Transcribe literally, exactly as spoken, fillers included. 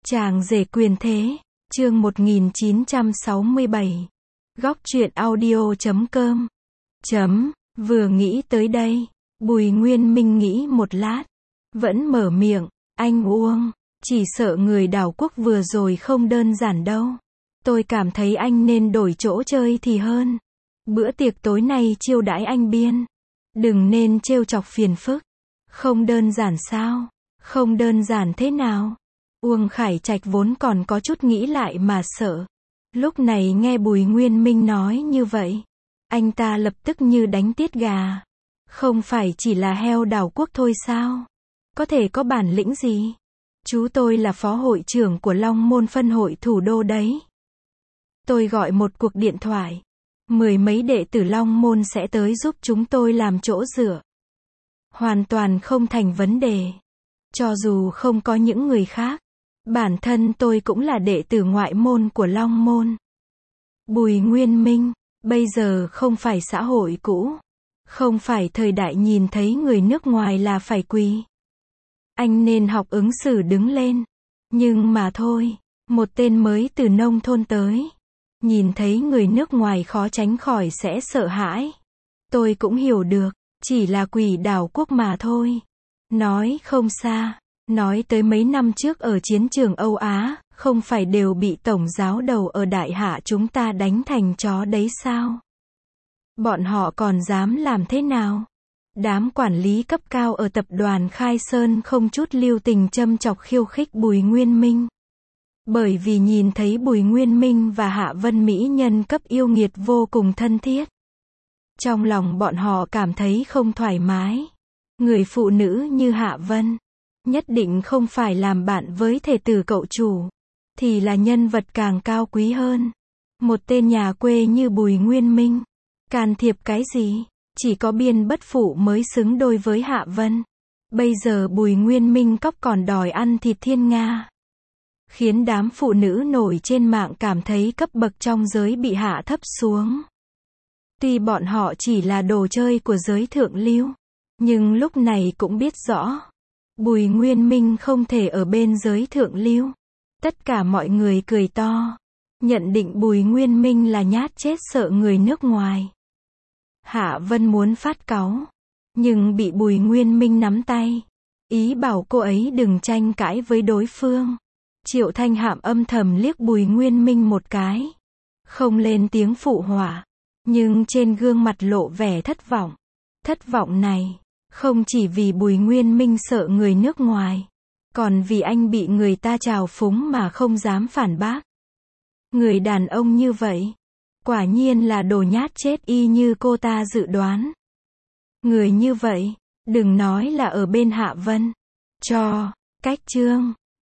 Chàng rể quyền thế, chương một nghìn chín trăm sáu mươi bảy. Góc truyện audio chấm com. Chấm, vừa nghĩ tới đây, Bùi Nguyên Minh nghĩ một lát, vẫn mở miệng, anh Uông, chỉ sợ người đảo quốc vừa rồi không đơn giản đâu. Tôi cảm thấy anh nên đổi chỗ chơi thì hơn. Bữa tiệc tối nay chiêu đãi anh Biên. Đừng nên trêu chọc phiền phức. Không đơn giản sao? Không đơn giản thế nào? Uông Khải Trạch vốn còn có chút nghĩ lại mà sợ. Lúc này nghe Bùi Nguyên Minh nói như vậy, anh ta lập tức như đánh tiết gà. Không phải chỉ là heo đảo quốc thôi sao? Có thể có bản lĩnh gì? Chú tôi là phó hội trưởng của Long Môn phân hội thủ đô đấy. Tôi gọi một cuộc điện thoại. Mười mấy đệ tử Long Môn sẽ tới giúp chúng tôi làm chỗ dựa. Hoàn toàn không thành vấn đề. Cho dù không có những người khác, bản thân tôi cũng là đệ tử ngoại môn của Long Môn. Bùi Nguyên Minh, bây giờ không phải xã hội cũ. Không phải thời đại nhìn thấy người nước ngoài là phải quỳ. Anh nên học ứng xử đứng lên. Nhưng mà thôi, một tên mới từ nông thôn tới. Nhìn thấy người nước ngoài khó tránh khỏi sẽ sợ hãi. Tôi cũng hiểu được, chỉ là quỷ đảo quốc mà thôi. Nói không xa, nói tới mấy năm trước ở chiến trường Âu Á, không phải đều bị tổng giáo đầu ở Đại Hạ chúng ta đánh thành chó đấy sao? Bọn họ còn dám làm thế nào? Đám quản lý cấp cao ở tập đoàn Khai Sơn không chút lưu tình châm chọc khiêu khích Bùi Nguyên Minh. Bởi vì nhìn thấy Bùi Nguyên Minh và Hạ Vân mỹ nhân cấp yêu nghiệt vô cùng thân thiết. Trong lòng bọn họ cảm thấy không thoải mái. Người phụ nữ như Hạ Vân, nhất định không phải làm bạn với thể tử cậu chủ, thì là nhân vật càng cao quý hơn. Một tên nhà quê như Bùi Nguyên Minh, can thiệp cái gì? Chỉ có Biên Bất Phụ mới xứng đôi với Hạ Vân. Bây giờ Bùi Nguyên Minh cóc còn đòi ăn thịt thiên nga. Khiến đám phụ nữ nổi trên mạng cảm thấy cấp bậc trong giới bị hạ thấp xuống. Tuy bọn họ chỉ là đồ chơi của giới thượng lưu, nhưng lúc này cũng biết rõ, Bùi Nguyên Minh không thể ở bên giới thượng lưu. Tất cả mọi người cười to, nhận định Bùi Nguyên Minh là nhát chết sợ người nước ngoài. Hạ Vân muốn phát cáu, nhưng bị Bùi Nguyên Minh nắm tay, ý bảo cô ấy đừng tranh cãi với đối phương. Triệu Thanh Hạm âm thầm liếc Bùi Nguyên Minh một cái, không lên tiếng phụ họa, nhưng trên gương mặt lộ vẻ thất vọng. Thất vọng này, không chỉ vì Bùi Nguyên Minh sợ người nước ngoài, còn vì anh bị người ta trào phúng mà không dám phản bác. Người đàn ông như vậy, quả nhiên là đồ nhát chết y như cô ta dự đoán. Người như vậy, đừng nói là ở bên Hạ Vân, cho cách trương,